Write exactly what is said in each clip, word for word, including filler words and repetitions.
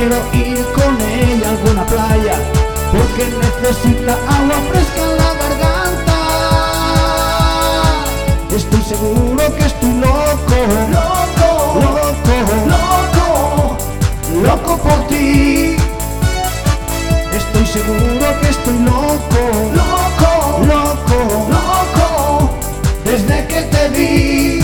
quiero ir con ella a alguna playa, porque necesita agua fresca en la garganta. Estoy seguro que estoy loco, loco, loco, loco, loco por ti. Estoy seguro que estoy loco, loco, loco, loco, desde que te vi.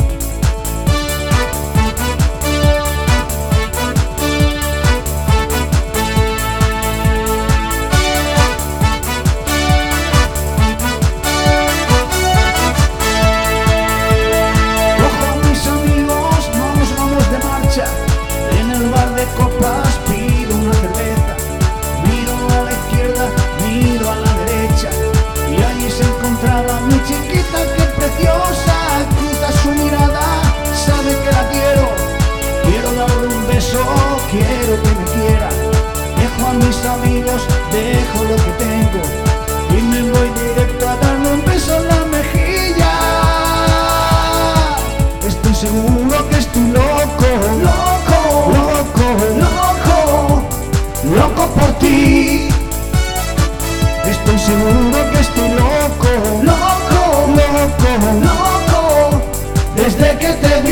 En el bar de copas pido una cerveza, miro a la izquierda, miro a la derecha, y allí se encontraba mi chiquita, qué preciosa. Cruza su mirada, sabe que la quiero, quiero darle un beso, quiero que me quiera. Dejo a mis amigos, dejo lo que tengo y me voy directo a darle un beso en la mejilla. Estoy seguro que estoy loco, loco, loco, loco, loco por ti. Estoy seguro que estoy loco, loco, loco, loco, desde que te